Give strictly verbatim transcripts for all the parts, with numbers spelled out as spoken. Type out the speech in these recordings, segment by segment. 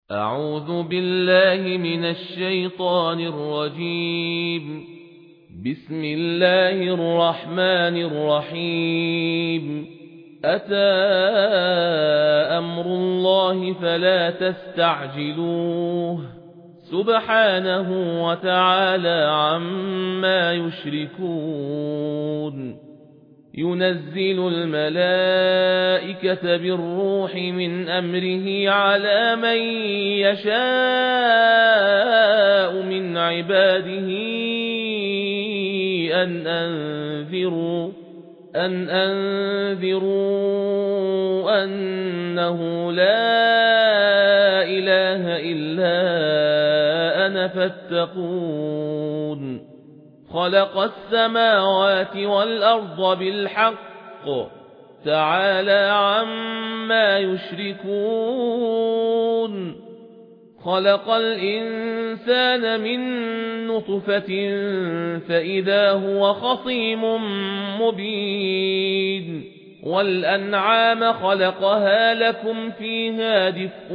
أعوذ بالله من الشيطان الرجيم. بسم الله الرحمن الرحيم. أتى أمر الله فلا تستعجلوه سبحانه وتعالى عما يشركون. ينزل الملائكة بالروح من أمره على من يشاء من عباده أن أنذروا أن أنذروا أنه لا إله إلا أنا فاتقون. خلق السماوات والأرض بالحق تعالى عما يشركون. خلق الإنسان من نطفة فإذا هو خصيم مبين. والأنعام خلقها لكم فيها دفء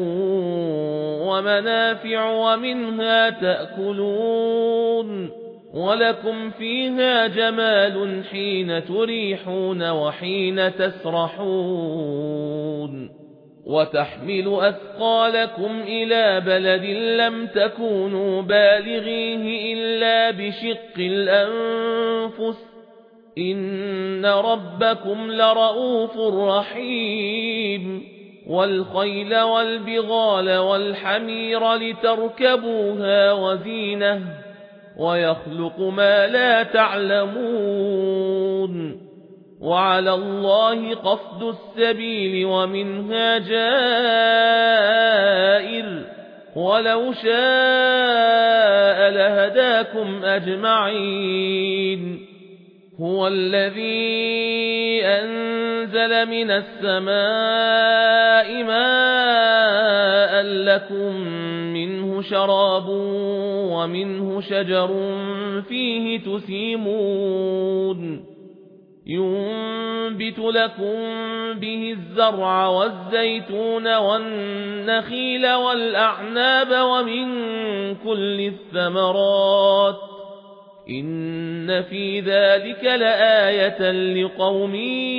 ومنافع ومنها تأكلون ولكم فيها جمال حين تريحون وحين تسرحون. وتحمل أثقالكم إلى بلد لم تكونوا بالغيه إلا بشق الأنفس إن ربكم لرؤوف رحيم. والخيل والبغال والحمير لتركبوها وزينة ويخلق ما لا تعلمون. وعلى الله قصد السبيل ومنها جائر ولو شاء لهداكم أجمعين. هو الذي أنزل من السماء ماء لكم منه شراب ومنه شجر فيه تسيمون. ينبت لكم به الزرع والزيتون والنخيل والأعناب ومن كل الثمرات إن في ذلك لآية لقوم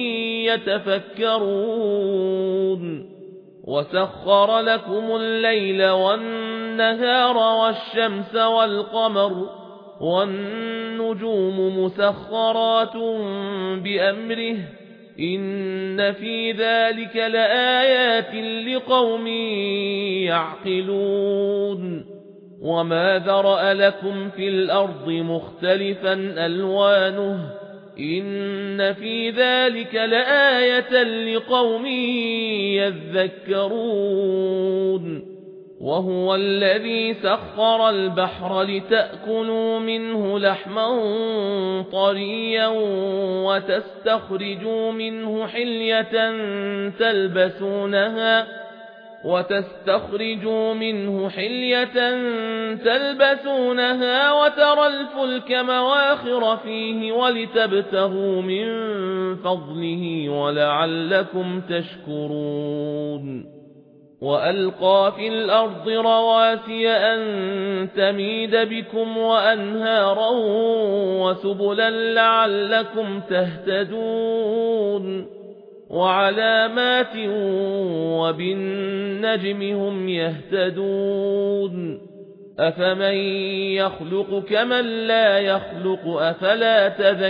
يتفكرون. وسخر لكم الليل والنهار والشمس والقمر والنجوم مسخرات بأمره إن في ذلك لآيات لقوم يعقلون. وما ذرأ لكم في الأرض مختلفا ألوانه إن في ذلك لآية لقوم يذكرون. وهو الذي سخر البحر لتأكلوا منه لحما طريا وتستخرجوا منه حلية تلبسونها وتستخرجوا منه حلية تلبسونها وترى الفلك مواخر فيه ولتبتغوا من فضله ولعلكم تشكرون. وألقى في الأرض رواسي أن تميد بكم وأنهارا وسبلا لعلكم تهتدون. وعلامات وبالنجم هم يهتدون. أفمن يخلق كمن لا يخلق أفلا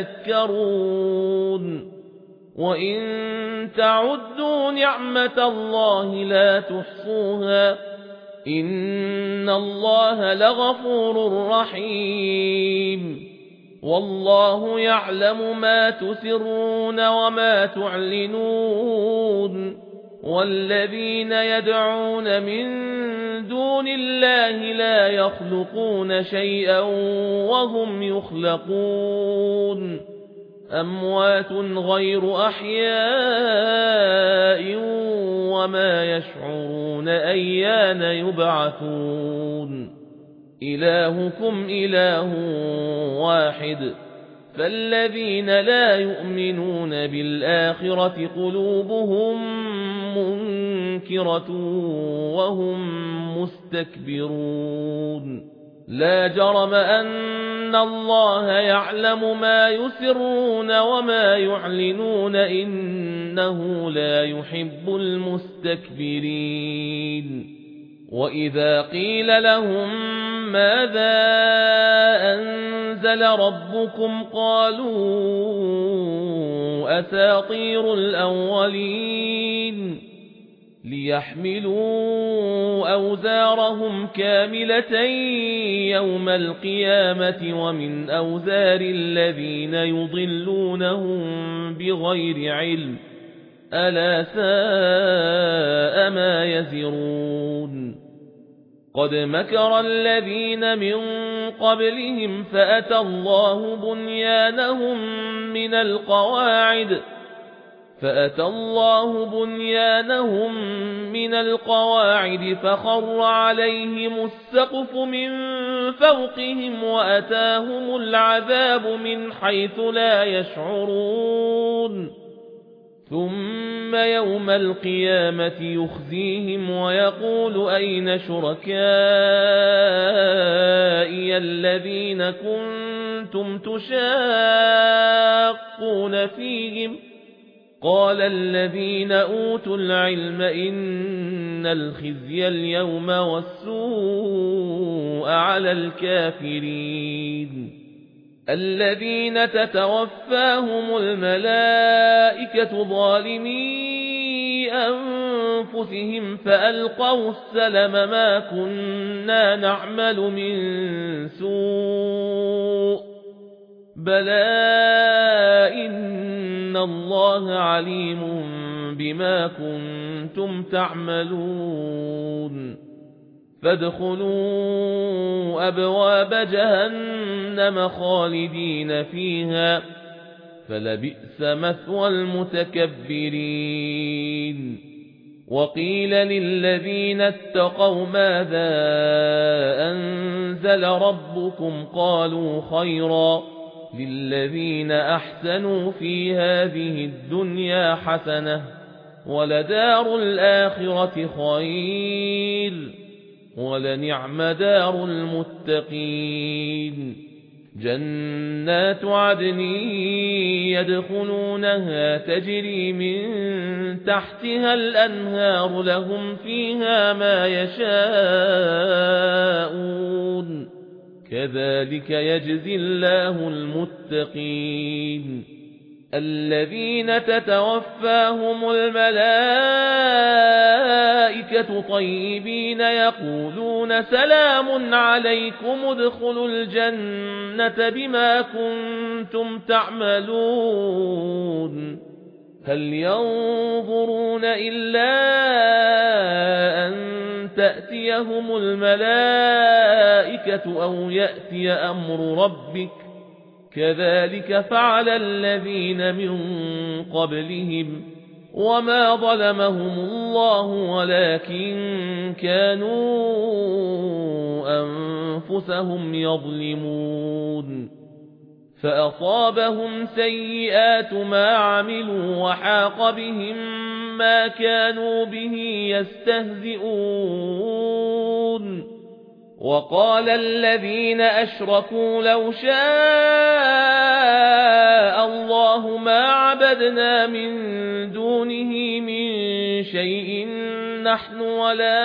تذكرون. وإن تعدوا نعمة الله لا تحصوها إن الله لغفور رحيم. والله يعلم ما تسرون وما تعلنون. والذين يدعون من دون الله لا يخلقون شيئا وهم يخلقون. أموات غير أحياء وما يشعرون أيان يبعثون. إلهكم إله واحد فالذين لا يؤمنون بالآخرة قلوبهم منكرة مُنكِرَةٌ وَهُمْ مُسْتَكْبِرُونَ لا جرم أن الله يعلم ما يسرون وما يعلنون إنه لا يحب المستكبرين وإذا قيل لهم ماذا أنزل ربكم قالوا أساطير الأولين ليحملوا أوزارهم كاملة يوم القيامة ومن أوزار الذين يضلونهم بغير علم ألا ساء ما يزرون قد مكر الذين من قبلهم فأتى الله بنيانهم من القواعد فأتى الله بنيانهم من القواعد فخر عليهم السقف من فوقهم وأتاهم العذاب من حيث لا يشعرون ثم يوم القيامة يخزيهم ويقول أين شركائي الذين كنتم تشاقون فيهم قال الذين أوتوا العلم إن الخزي اليوم والسوء على الكافرين الذين تتوفاهم الملائكة ظالمي أنفسهم فألقوا السلم ما كنا نعمل من سوء بلى إن الله عليم بما كنتم تعملون فادخلوا أبواب جهنم خالدين فيها فلبئس مثوى المتكبرين وقيل للذين اتقوا ماذا أنزل ربكم قالوا خيرا للذين أحسنوا في هذه الدنيا حسنة ولدار الآخرة خير ولنعم دار المتقين جنات عدن يدخلونها تجري من تحتها الأنهار لهم فيها ما يشاءون كذلك يجزي الله المتقين الذين تتوفاهم الملائكة طيبين يقولون سلام عليكم ادخلوا الجنة بما كنتم تعملون هل ينظرون إلا أن تأتيهم الملائكة أو يأتي أمر ربك كذلك فعل الذين من قبلهم وما ظلمهم الله ولكن كانوا أنفسهم يظلمون فأصابهم سيئات ما عملوا وحاق بهم ما كانوا به يستهزئون وقال الذين أشركوا لو شاء الله ما عبدنا من دونه من شيء نحن ولا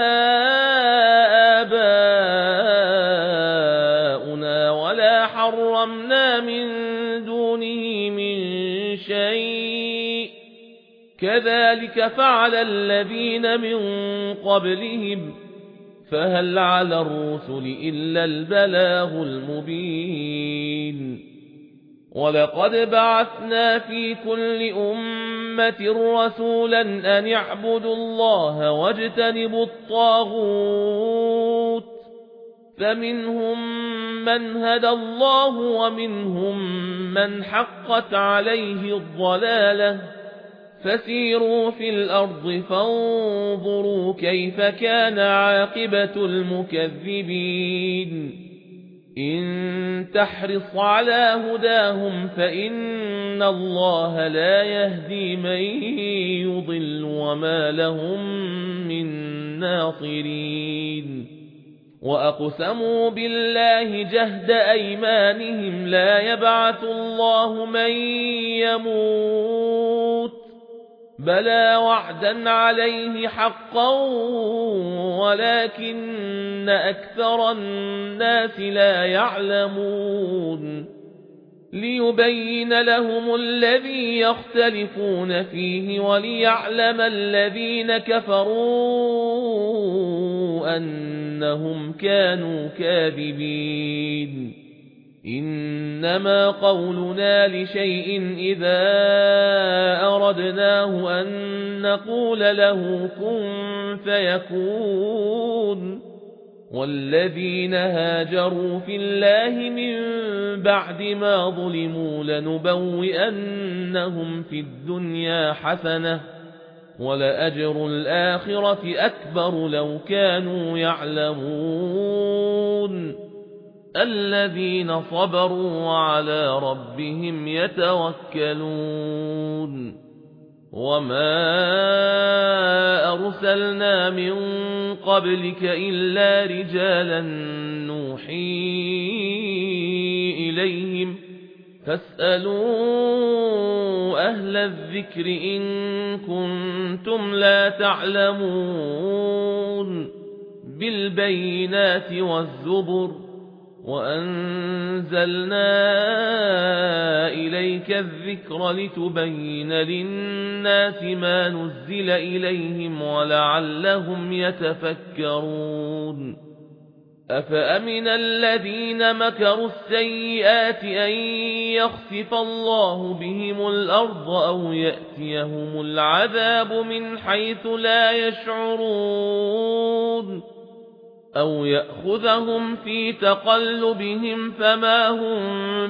آباؤنا ولا حرمنا من دونه من شيء كذلك فعل الذين من قبلهم فهل على الرسل إلا البلاغ المبين ولقد بعثنا في كل أمة رسولا أن يعبدوا الله واجتنبوا الطاغوت فمنهم من هدى الله ومنهم من حقت عليه الضلالة فسيروا في الأرض فانظروا كيف كان عاقبة المكذبين إن تحرص على هداهم فإن الله لا يهدي من يضل وما لهم من ناصرين وأقسموا بالله جهد أيمانهم لا يبعث الله من يموت بلى وعدا عليه حقا ولكن أكثر الناس لا يعلمون ليبين لهم الذي يختلفون فيه وليعلم الذين كفروا أنهم كانوا كاذبين إنما قولنا لشيء إذا أردناه أن نقول له كن فيكون والذين هاجروا في الله من بعد ما ظلموا لنبوئنهم في الدنيا حسنة ولأجر الآخرة أكبر لو كانوا يعلمون الذين صبروا وعلى ربهم يتوكلون وما أرسلنا من قبلك إلا رجالا نوحي إليهم فاسألوا أهل الذكر إن كنتم لا تعلمون بالبينات والزبر وأنزلنا إليك الذكر لتبين للناس ما نزل إليهم ولعلهم يتفكرون أفأمن الذين مكروا السيئات أن يخسف الله بهم الأرض أو يأتيهم العذاب من حيث لا يشعرون أو يأخذهم في تقلبهم فما هم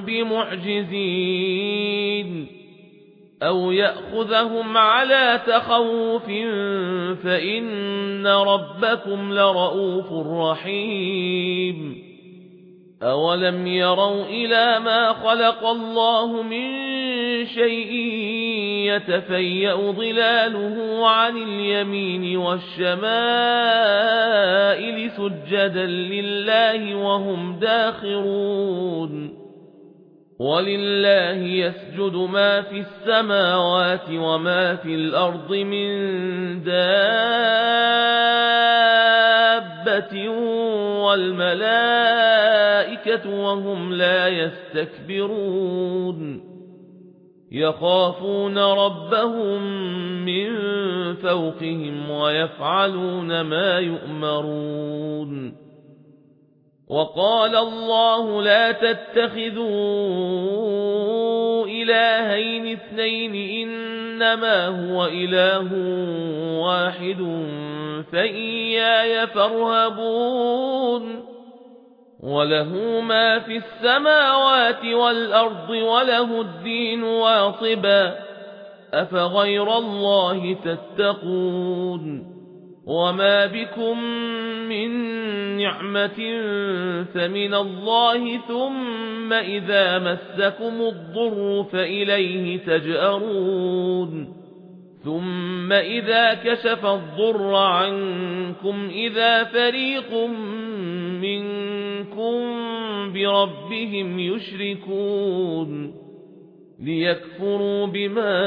بمعجزين أو يأخذهم على تخوف فإن ربكم لرؤوف رحيم أولم يروا إلى ما خلق الله من شيء يتفيأ ظلاله عن اليمين والشمائل سجدا لله وهم داخرون ولله يسجد ما في السماوات وما في الأرض من دابة والملائكة وهم لا يستكبرون يخافون ربهم من فوقهم ويفعلون ما يؤمرون وقال الله لا تتخذوا إلهين اثنين إنما هو إله واحد فإياي فارهبون وله ما في السماوات والأرض وله الدين واصبا أفغير الله تتقون وما بكم من نعمة فمن الله ثم إذا مسكم الضر فإليه تجأرون ثم إذا كشف الضر عنكم إذا فريق منكم بربهم يشركون ليكفروا بما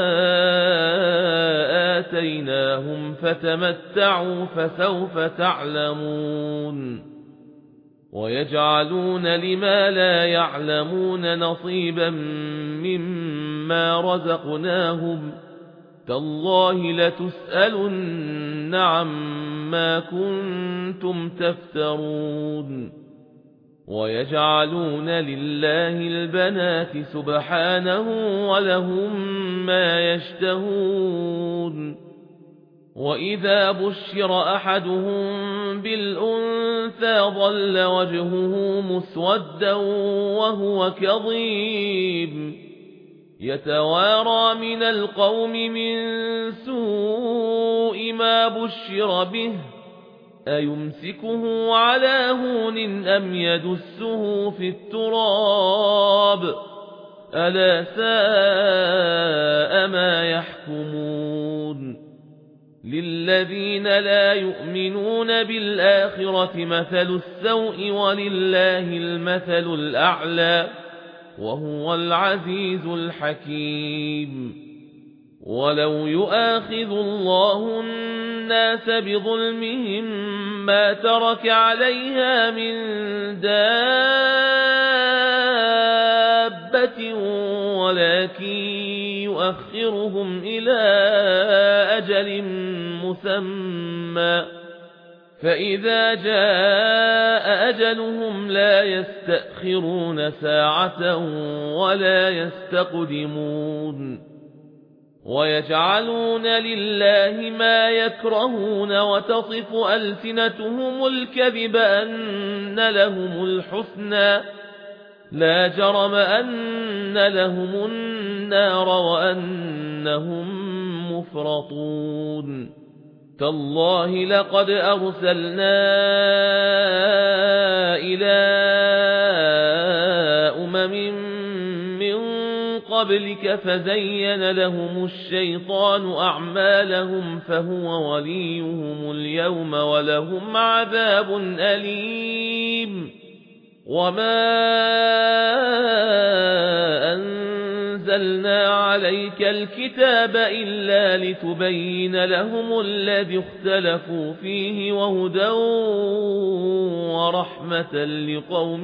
آتيناهم فتمتعوا فسوف تعلمون ويجعلون لما لا يعلمون نصيبا مما رزقناهم تالله لتسألن عما كنتم تفترون ويجعلون لله البنات سبحانه ولهم ما يشتهون وإذا بشر أحدهم بالأنثى ظل وجهه مسودا وهو كظيم يتوارى من القوم من سوء ما بشر به أيمسكه على هون أم يدسه في التراب ألا ساء ما يحكمون للذين لا يؤمنون بالآخرة مثل السوء ولله المثل الأعلى وهو العزيز الحكيم ولو يؤاخذ الله الناس بظلمهم ما ترك عليها من دابة ولكن يؤخرهم إلى أجل مسمى فإذا جاء أجلهم لا يستأخرون ساعة ولا يستقدمون ويجعلون لله ما يكرهون وتصف ألسنتهم الكذب أن لهم الحسنى لا جرم أن لهم النار وأنهم مفرطون تالله لقد أرسلنا إلى أمم من قبلك فزين لهم الشيطان أعمالهم فهو وليهم اليوم ولهم عذاب أليم وما أنزلنا عليك الكتاب إلا لتبين لهم الذي اختلفوا فيه وهدى ورحمة لقوم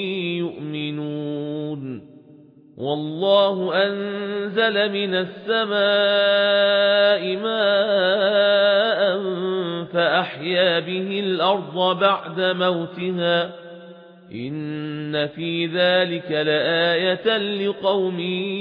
يؤمنون والله أنزل من السماء ماء فأحيا به الأرض بعد موتها إن في ذلك لآية لقوم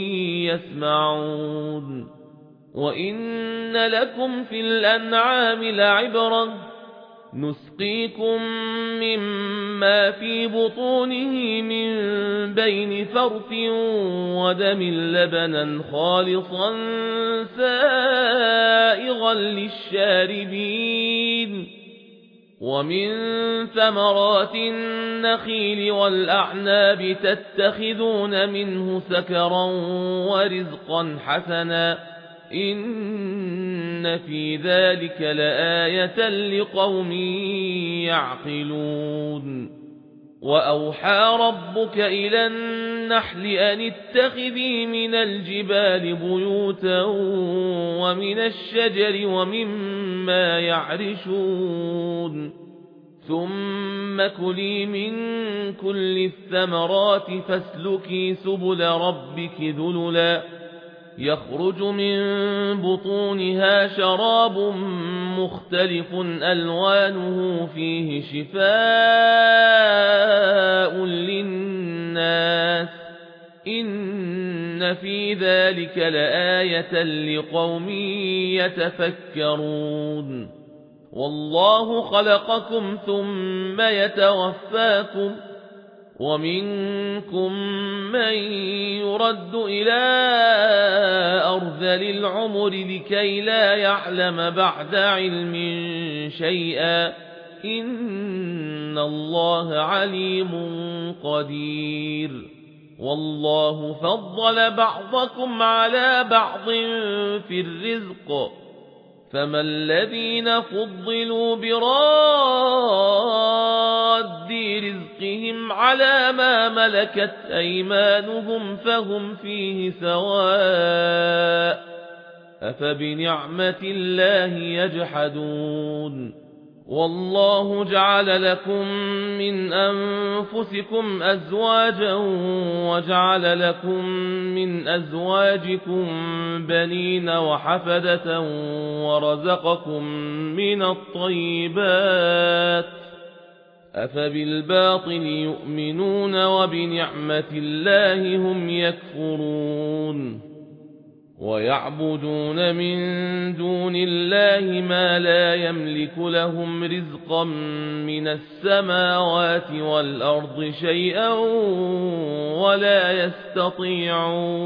يسمعون وإن لكم في الأنعام لعبرة نسقيكم مما في بطونه من بين فرث ودم لبنا خالصا سائغا للشاربين ومن ثمرات النخيل والأعناب تتخذون منه سكرا ورزقا حسنا إن في ذلك لآية لقوم يعقلون وأوحى ربك إلى النحل أن اتخذي من الجبال بيوتا ومن الشجر ومما يعرشون ثم كلي من كل الثمرات فاسلكي سبل ربك ذللا يخرج من بطونها شراب مختلف ألوانه فيه شفاء للناس إن في ذلك لآية لقوم يتفكرون والله خلقكم ثم يتوفاكم ومنكم من يرد إلى أرذل العمر لكي لا يعلم بعد علم شيئا إن الله عليم قدير والله فضل بعضكم على بعض في الرزق فما الذين فضلوا براد رزقهم على ما ملكت أيمانهم فهم فيه سواء أفبنعمة الله يجحدون والله جعل لكم من أنفسكم أزواجا وجعل لكم من أزواجكم بنين وحفدة ورزقكم من الطيبات أفبالباطل يؤمنون وبنعمة الله هم يكفرون ويعبدون من دون الله ما لا يملك لهم رزقا من السماوات والأرض شيئا ولا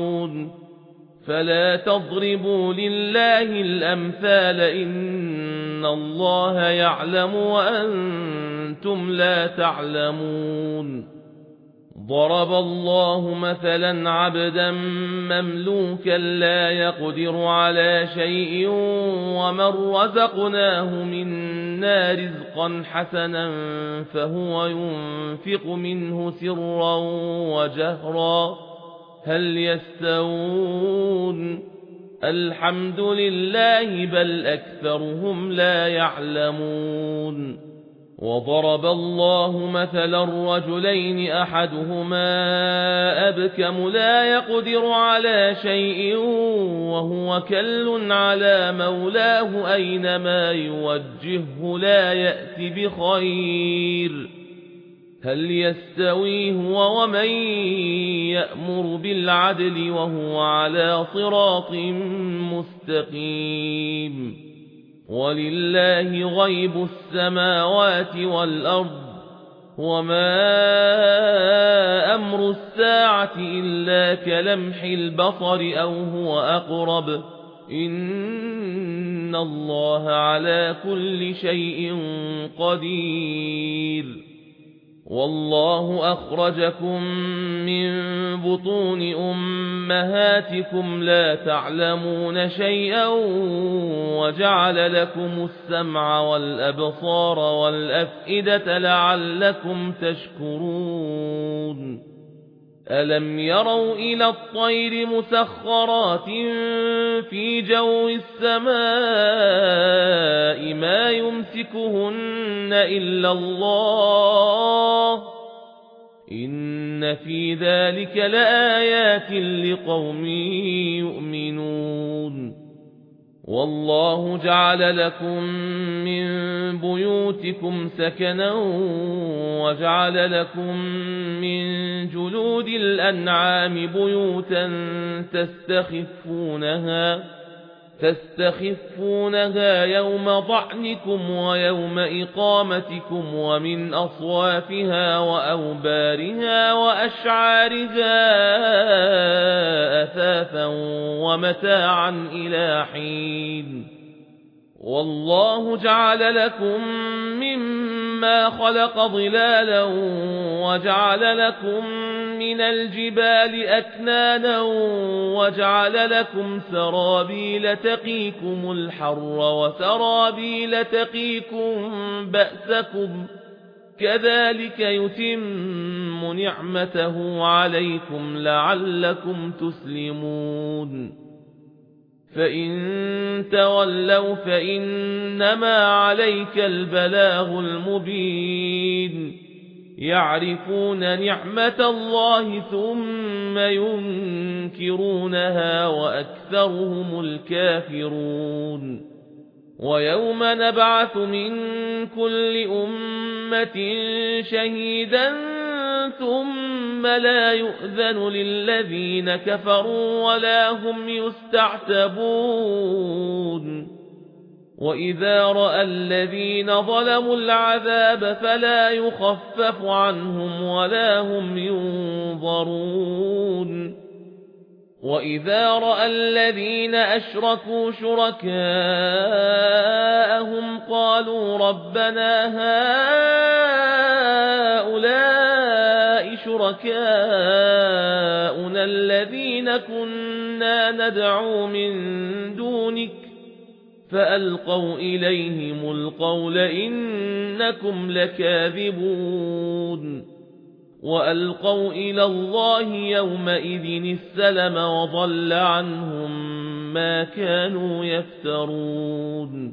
يستطيعون فلا تضربوا لله الأمثال إن إن الله يعلم وأنتم لا تعلمون ضرب الله مثلا عبدا مملوكا لا يقدر على شيء ومن رزقناه منا رزقا حسنا فهو ينفق منه سرا وجهرا هل يستوون الحمد لله بل أكثرهم لا يعلمون وضرب الله مثلا رجلين أحدهما أبكم لا يقدر على شيء وهو كل على مولاه أينما يوجهه لا يأتي بخير هل يستوي هو ومن يأمر بالعدل وهو على صراط مستقيم ولله غيب السماوات والأرض وما أمر الساعة إلا كلمح البصر أو هو أقرب إن الله على كل شيء قدير والله أخرجكم من بطون أمهاتكم لا تعلمون شيئا وجعل لكم السمع والأبصار والأفئدة لعلكم تشكرون ألم يروا إلى الطير مسخرات في جو السماء ما يمسكهن إلا الله إن في ذلك لآيات لقوم يؤمنون والله جعل لكم من بيوتكم سكنا وجعل لكم من جلود الأنعام بيوتا تستخفونها تستخفونها يوم ضعنكم ويوم إقامتكم ومن أصوافها وأوبارها وأشعارها أثاثا ومتاعا إلى حين والله جعل لكم مما خلق ظلالا وجعل لكم من الجبال أكنانا وجعل لكم سرابيل تقيكم الحر وسرابيل تقيكم بأسكم كذلك يتم نعمته عليكم لعلكم تسلمون فإن تولوا فإنما عليك البلاغ المبين يعرفون نعمة الله ثم ينكرونها وأكثرهم الكافرون ويوم نبعث من كل أمة شهيدا ثم لا يؤذن للذين كفروا ولا هم يستعتبون وإذا رأى الذين ظلموا العذاب فلا يخفف عنهم ولا هم ينظرون وإذا رأى الذين أشركوا شركاءهم قالوا ربنا هؤلاء شركاؤنا الذين كنا ندعو من دونك فألقوا إليهم القول إنكم لكاذبون وألقوا إلى الله يومئذ السلم وضل عنهم ما كانوا يفترون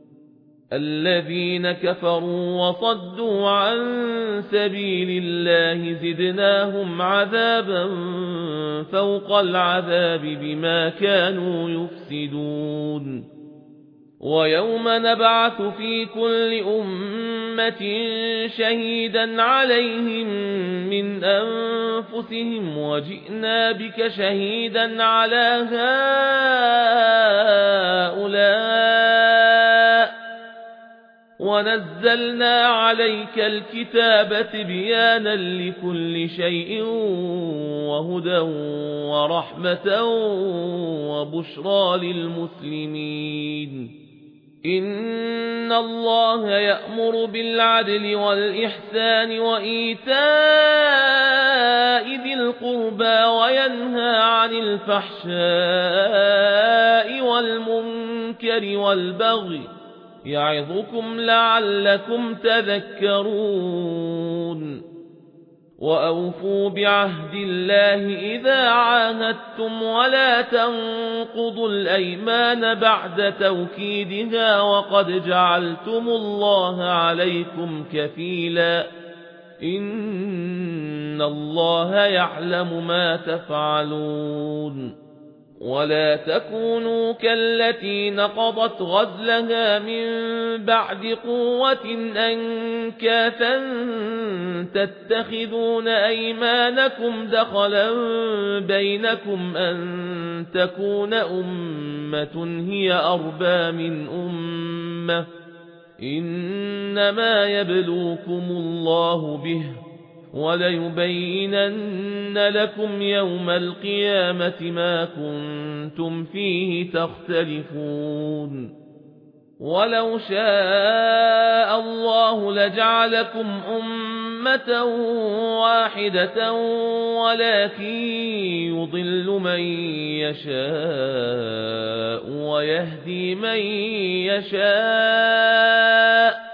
الذين كفروا وصدوا عن سبيل الله زدناهم عذابا فوق العذاب بما كانوا يفسدون ويوم نبعث في كل أمة شهيدا عليهم من أنفسهم وجئنا بك شهيدا على هؤلاء ونزلنا عليك الكتاب تبيانا لكل شيء وهدى ورحمة وبشرى للمسلمين إن الله يأمر بالعدل والإحسان وإيتاء ذي القربى وينهى عن الفحشاء والمنكر والبغي يعظكم لعلكم تذكرون وأوفوا بعهد الله إذا عاهدتم ولا تنقضوا الأيمان بعد توكيدها وقد جعلتم الله عليكم كفيلا إن الله يعلم ما تفعلون ولا تكونوا كالتي نقضت غزلها من بعد قوة أنكاثا تتخذون أيمانكم دخلا بينكم أن تكون أمة هي أربى من أمة إنما يبلوكم الله به وليبينن لكم يوم القيامة ما كنتم فيه تختلفون ولو شاء الله لجعلكم أمة واحدة ولكن يضل من يشاء ويهدي من يشاء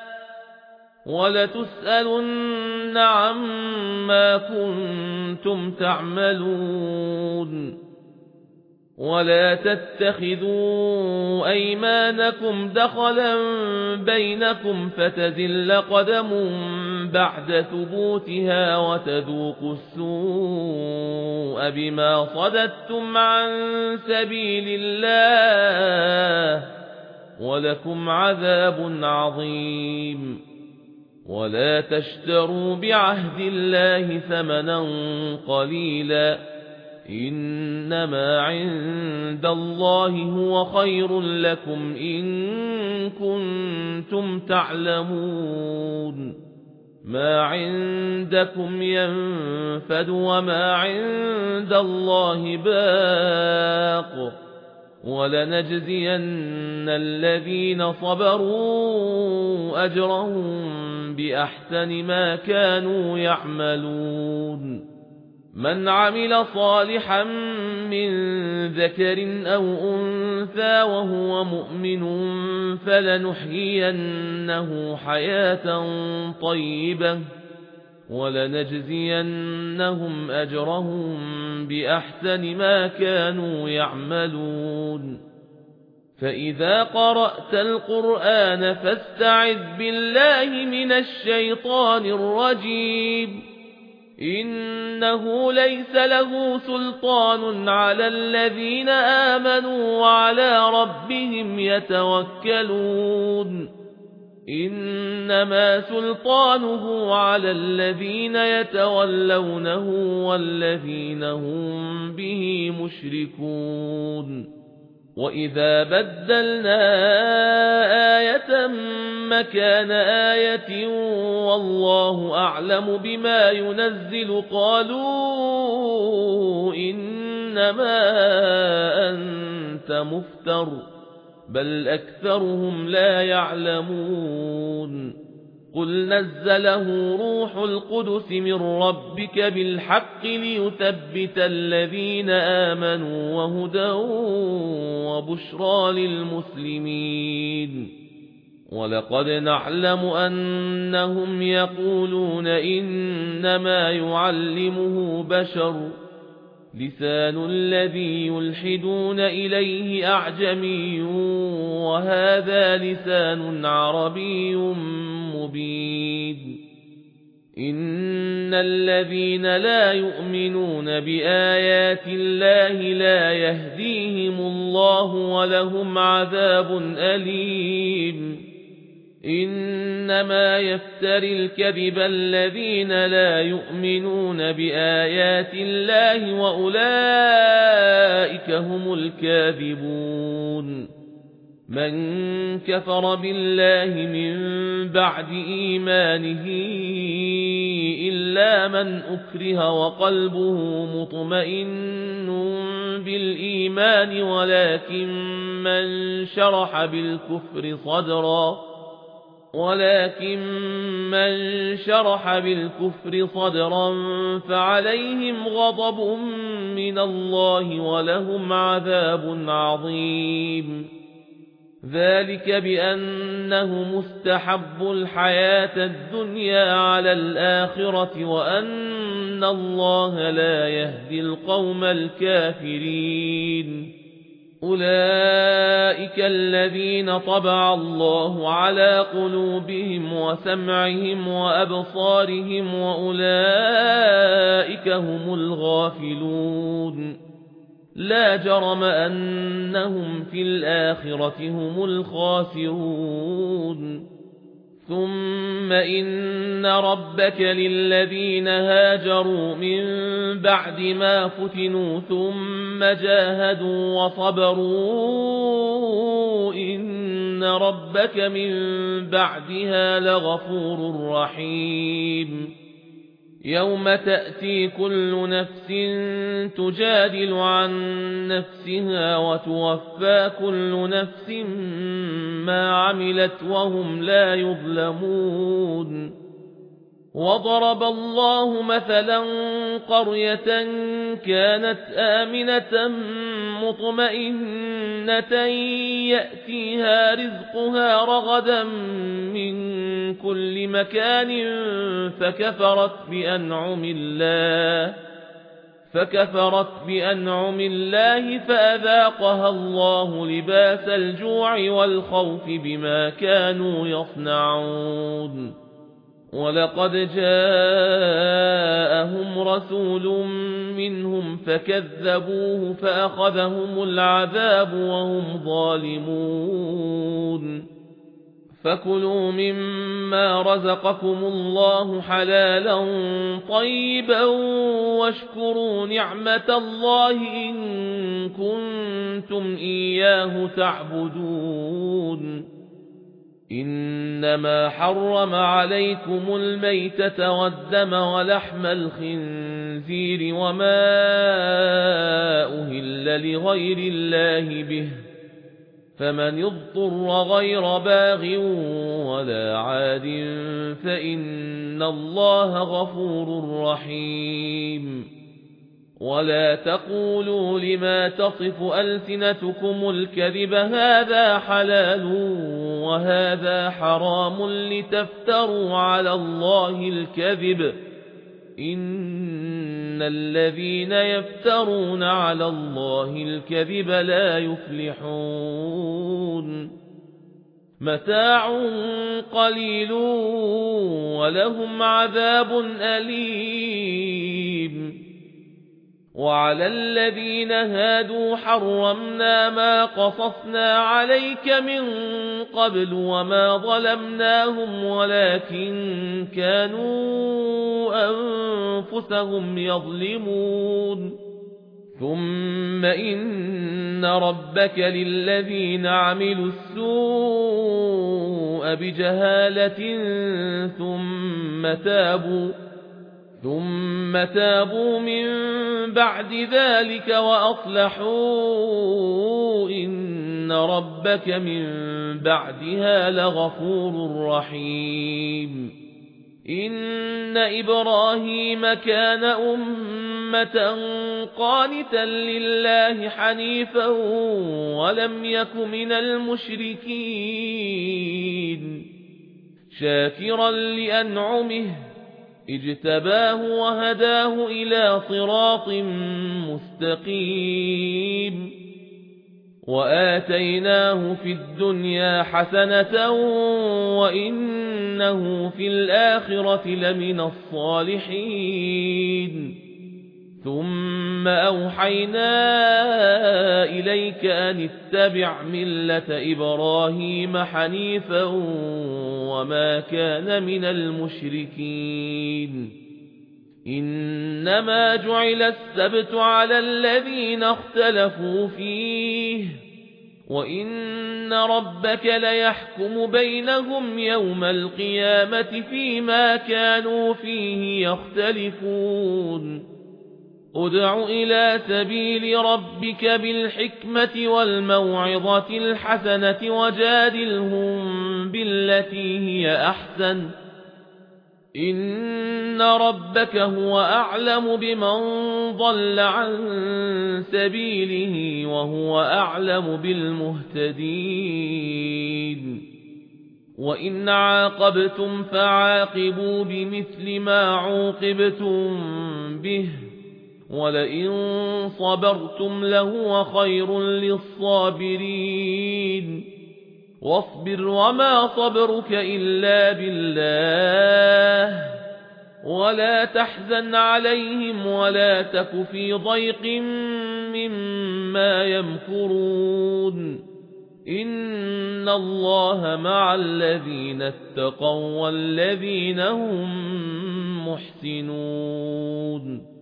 ولتسألن عما كنتم تعملون ولا تتخذوا أيمانكم دخلا بينكم فتزل قدم بعد ثبوتها وتذوقوا السوء بما صددتم عن سبيل الله ولكم عذاب عظيم ولا تشتروا بعهد الله ثمنا قليلا إنما عند الله هو خير لكم إن كنتم تعلمون ما عندكم ينفد وما عند الله باق ولنجزين الذين صبروا أجرهم بأحسن ما كانوا يعملون من عمل صالحا من ذكر أو أنثى وهو مؤمن فلنحيينه حياة طيبة ولنجزينهم أجرهم بأحسن ما كانوا يعملون فإذا قرأت القرآن فاستعذ بالله من الشيطان الرجيم إنه ليس له سلطان على الذين آمنوا وعلى ربهم يتوكلون إنما سلطانه على الذين يتولونه والذين هم به مشركون وإذا بدلنا آية مكان آية والله أعلم بما ينزل قالوا إنما أنت مفتر بل أكثرهم لا يعلمون قل نزله روح القدس من ربك بالحق ليثبت الذين آمنوا وهدى وبشرى للمسلمين ولقد نعلم أنهم يقولون إنما يعلمه بشر لسان الذي يلحدون إليه أعجمي وهذا لسان عربي مبين إن الذين لا يؤمنون بآيات الله لا يهديهم الله ولهم عذاب أليم إنما يفتري الكذب الذين لا يؤمنون بآيات الله وأولئك هم الكاذبون من كفر بالله من بعد إيمانه إلا إلا من أكره وقلبه مطمئن بالإيمان ولكن من شرح بالكفر صدرا ولكن من شرح بالكفر صدرا فعليهم غضب من الله ولهم عذاب عظيم ذلك بأنه مستحب الحياة الدنيا على الآخرة وأن الله لا يهدي القوم الكافرين أولئك الذين طبع الله على قلوبهم وسمعهم وأبصارهم وأولئك هم الغافلون لا جرم أنهم في الآخرة هم الخاسرون ثم إن ربك للذين هاجروا من بعد ما فتنوا ثم جاهدوا وصبروا إن ربك من بعدها لغفور رحيم يوم تأتي كل نفس تجادل عن نفسها وتوفى كل نفس ما عملت وهم لا يظلمون وضرب الله مثلا قرية كانت آمنة مطمئنة يأتيها رزقها رغدا من كل مكان فكفرت بأنعم الله فكفرت بأنعم الله فأذاقها الله لباس الجوع والخوف بما كانوا يصنعون ولقد جاءهم رسول منهم فكذبوه فأخذهم العذاب وهم ظالمون فكلوا مما رزقكم الله حلالا طيبا واشكروا نعمة الله إن كنتم إياه تعبدون إنما حرم عليكم الميتة والدم ولحم الخنزير وما أهل لغير الله به فمن اضطر غير باغ ولا عاد فإن الله غفور رحيم ولا تقولوا لما تصف ألسنتكم الكذب هذا حلال وهذا حرام لتفتروا على الله الكذب إن الذين يفترون على الله الكذب لا يفلحون متاع قليل ولهم عذاب أليم وعلى الذين هادوا حرمنا ما قصصنا عليك من قبل وما ظلمناهم ولكن كانوا أنفسهم يظلمون ثم إن ربك للذين عملوا السوء بجهالة ثم تابوا ثم تابوا من بعد ذلك وأصلحوا إن ربك من بعدها لغفور رحيم إن إبراهيم كان أمة قانتا لله حنيفا ولم يك من المشركين شاكرا لأنعمه اجتباه وهداه إلى صراط مستقيم وآتيناه في الدنيا حسنة وإنه في الآخرة لمن الصالحين ثم أوحينا إليك أن اتبع ملة إبراهيم حنيفا وما كان من المشركين إنما جعل السبت على الذين اختلفوا فيه وَإِنَّ رَبَّكَ لَيَحْكُمُ بَيْنَهُمْ يَوْمَ الْقِيَامَةِ فِيمَا كَانُوا فِيهِ يَخْتَلِفُونَ ادْعُ إِلَى سَبِيلِ رَبِّكَ بِالْحِكْمَةِ وَالْمَوْعِظَةِ الْحَسَنَةِ وَجَادِلْهُم بِالَّتِي هِيَ أَحْسَنُ إِنَّ رَبَّكَ هُوَ أَعْلَمُ بِمَنْ ضَلَّ عَن سَبِيلِهِ وَهُوَ أَعْلَمُ بِالْمُهْتَدِينَ وَإِنْ عَاقَبْتُمْ فَعَاقِبُوا بِمِثْلِ مَا عُوقِبْتُمْ بِهِ وَلَئِن صَبَرْتُمْ لَهُوَ خَيْرٌ لِلصَّابِرِينَ وَاصْبِرْ وَمَا صَبْرُكَ إِلَّا بِاللَّهِ وَلَا تَحْزَنْ عَلَيْهِمْ وَلَا تَكُ فِي ضَيْقٍ مِّمَّا يَمْكُرُونَ إِنَّ اللَّهَ مَعَ الَّذِينَ اتَّقَوْا وَالَّذِينَ هُمْ مُحْسِنُونَ